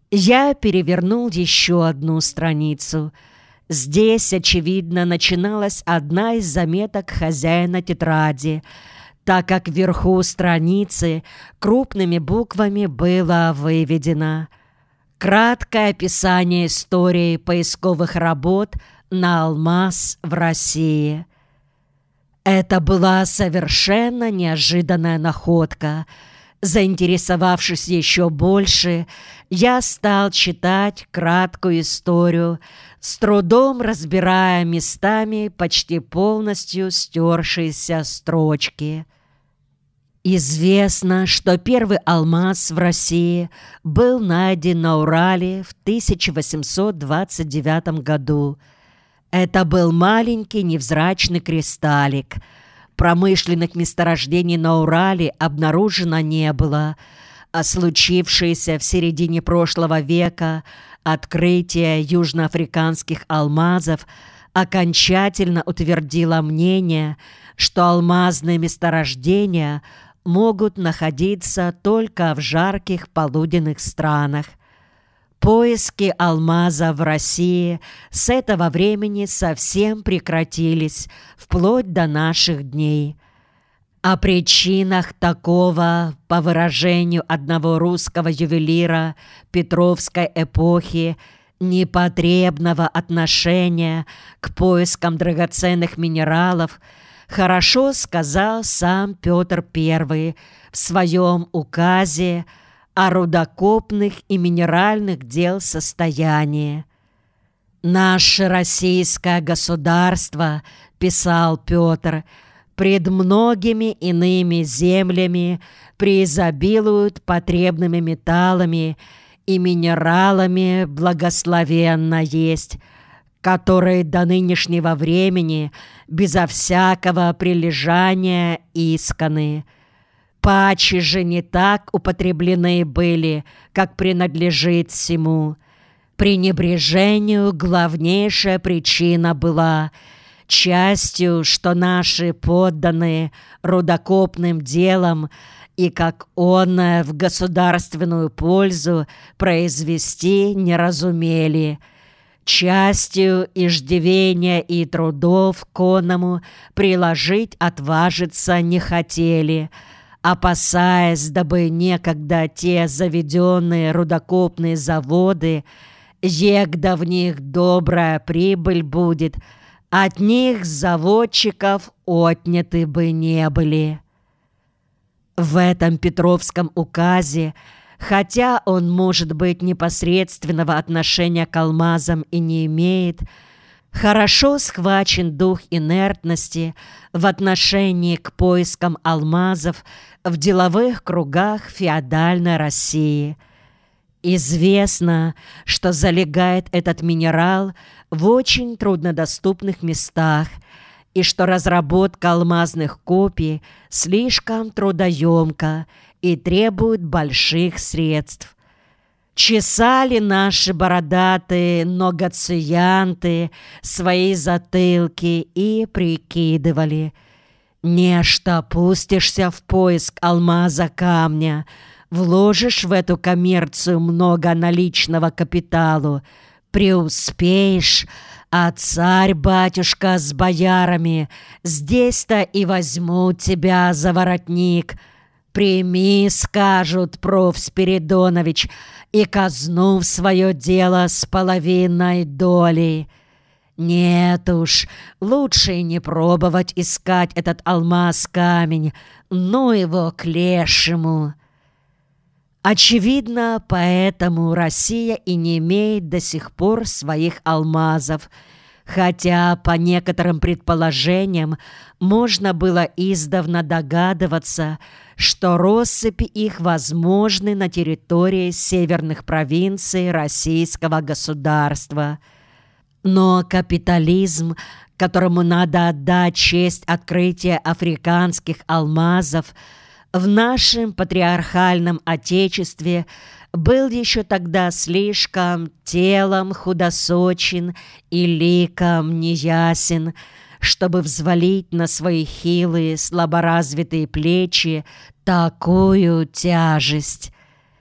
Я перевернул еще одну страницу. Здесь, очевидно, начиналась одна из заметок хозяина тетради, так как вверху страницы крупными буквами было выведено: краткое описание истории поисковых работ на алмаз в России. Это была совершенно неожиданная находка. Заинтересовавшись еще больше, я стал читать краткую историю, с трудом разбирая местами почти полностью стершиеся строчки. Известно, что первый алмаз в России был найден на Урале в 1829 году. Это был маленький невзрачный кристаллик. Промышленных месторождений на Урале обнаружено не было, а случившееся в середине прошлого века открытие южноафриканских алмазов окончательно утвердило мнение, что алмазные месторождения могут находиться только в жарких полуденных странах. Поиски алмаза в России с этого времени совсем прекратились, вплоть до наших дней. О причинах такого, по выражению одного русского ювелира Петровской эпохи, непотребного отношения к поискам драгоценных минералов хорошо сказал сам Петр I в своем указе о рудокопных и минеральных дел состоянии. «Наше российское государство, — писал Петр, — пред многими иными землями преизобилует потребными металлами и минералами благословенно есть, которые до нынешнего времени безо всякого прилежания исканы. Паче же не так употреблены были, как принадлежит всему. Пренебрежению главнейшая причина была, частью, что наши подданные рудокопным делом и как оное в государственную пользу произвести не разумели, частью иждивения и трудов конному приложить отважиться не хотели, опасаясь, дабы некогда те заведенные рудокопные заводы, егда в них добрая прибыль будет, от них заводчиков отняты бы не были». В этом Петровском указе, хотя он, может быть, непосредственного отношения к алмазам и не имеет, хорошо схвачен дух инертности в отношении к поискам алмазов в деловых кругах феодальной России. Известно, что залегает этот минерал в очень труднодоступных местах и что разработка алмазных копий слишком трудоемка и требует больших средств. Чесали наши бородатые ногоциянты свои затылки и прикидывали: нечто пустишься в поиск алмаза камня, вложишь в эту коммерцию много наличного капиталу, преуспеешь, а царь-батюшка с боярами здесь-то и возьмут тебя за воротник. Прими, скажут, проф. Спиридонович, и казну в свое дело с половиной долей. Нет уж, лучше и не пробовать искать этот алмаз-камень, ну его к лешему. Очевидно, поэтому Россия и не имеет до сих пор своих алмазов, хотя по некоторым предположениям можно было издавна догадываться, что россыпи их возможны на территории северных провинций российского государства. Но капитализм, которому надо отдать честь открытия африканских алмазов, в нашем патриархальном отечестве был еще тогда слишком телом худосочен и ликом неясен, чтобы взвалить на свои хилые, слаборазвитые плечи такую тяжесть.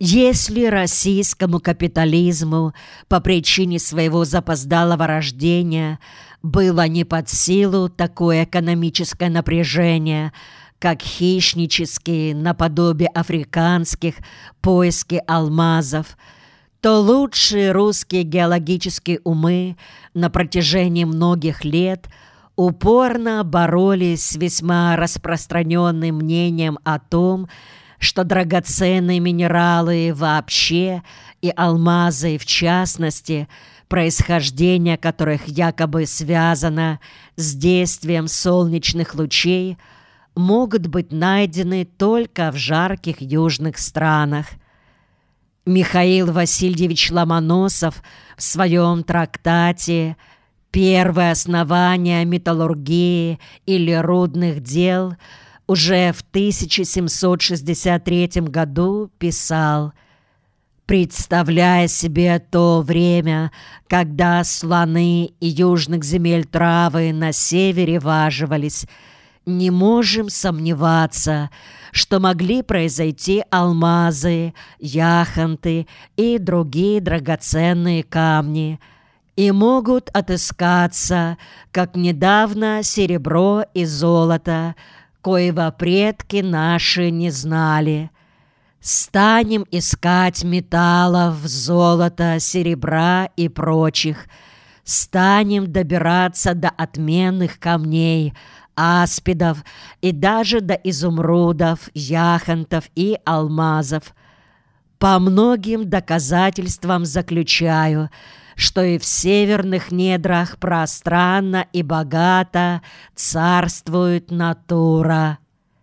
Если российскому капитализму по причине своего запоздалого рождения было не под силу такое экономическое напряжение, как хищнические, наподобие африканских, поиски алмазов, то лучшие русские геологические умы на протяжении многих лет упорно боролись с весьма распространенным мнением о том, что драгоценные минералы вообще и алмазы в частности, происхождение которых якобы связано с действием солнечных лучей, могут быть найдены только в жарких южных странах. Михаил Васильевич Ломоносов в своем трактате «Первое основание металлургии или рудных дел» уже в 1763 году писал: «Представляя себе то время, когда слоны и южных земель травы на севере важивались, не можем сомневаться, что могли произойти алмазы, яхонты и другие драгоценные камни, и могут отыскаться, как недавно, серебро и золото, коего предки наши не знали. Станем искать металлов, золота, серебра и прочих. Станем добираться до отменных камней, аспидов и даже до изумрудов, яхонтов и алмазов. По многим доказательствам заключаю, что и в северных недрах пространно и богато царствует натура».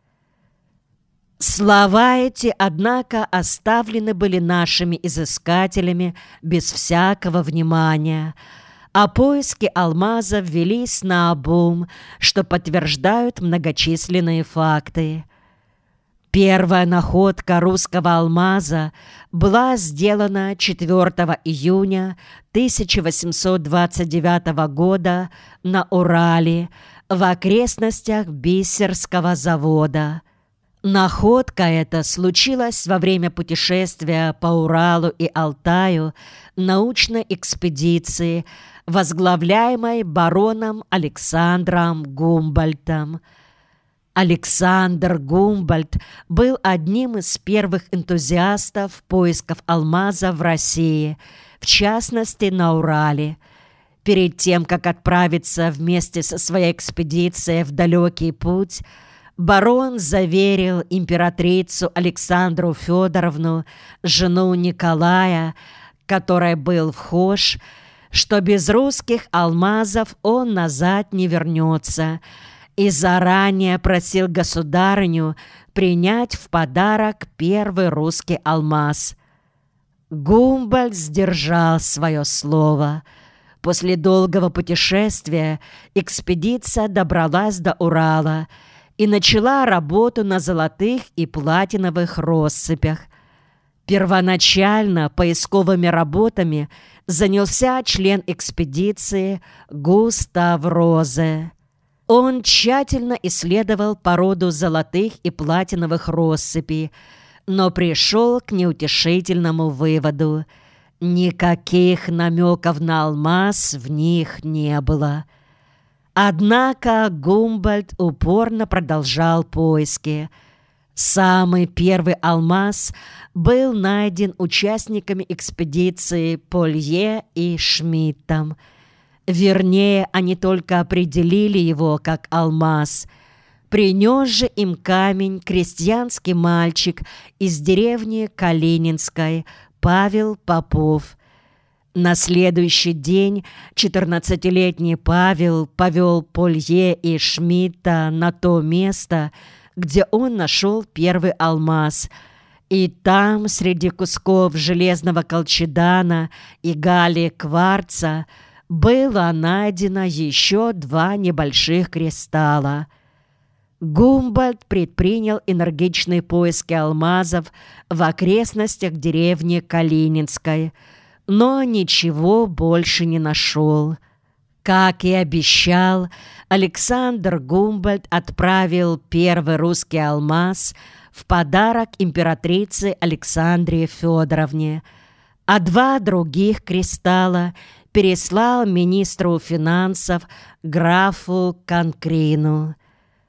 Слова эти, однако, оставлены были нашими изыскателями без всякого внимания, а поиски алмазов велись наобум, что подтверждают многочисленные факты. Первая находка русского алмаза была сделана 4 июня 1829 года на Урале в окрестностях Бисерского завода. Находка эта случилась во время путешествия по Уралу и Алтаю научной экспедиции, возглавляемой бароном Александром Гумбольдтом. Александр Гумбольдт был одним из первых энтузиастов поисков алмаза в России, в частности на Урале. Перед тем, как отправиться вместе со своей экспедицией в далекий путь, барон заверил императрицу Александру Федоровну, жену Николая, которой был вхож, что без русских алмазов он назад не вернется, и заранее просил государыню принять в подарок первый русский алмаз. Гумбольдт сдержал свое слово. После долгого путешествия экспедиция добралась до Урала и начала работу на золотых и платиновых россыпях. Первоначально поисковыми работами занялся член экспедиции Густав Розе. Он тщательно исследовал породу золотых и платиновых россыпей, но пришел к неутешительному выводу: никаких намеков на алмаз в них не было. Однако Гумбольдт упорно продолжал поиски. Самый первый алмаз был найден участниками экспедиции Полье и Шмидтом. Вернее, они только определили его как алмаз. Принес же им камень крестьянский мальчик из деревни Калининской Павел Попов. На следующий день 14-летний Павел повел Полье и Шмидта на то место, где он нашел первый алмаз, и там, среди кусков железного колчедана и галлии кварца, было найдено еще 2 небольших кристалла. Гумбольдт предпринял энергичные поиски алмазов в окрестностях деревни Калининской, но ничего больше не нашел. Как и обещал, Александр Гумбольдт отправил первый русский алмаз в подарок императрице Александре Федоровне, а 2 других кристалла переслал министру финансов графу Конкрину.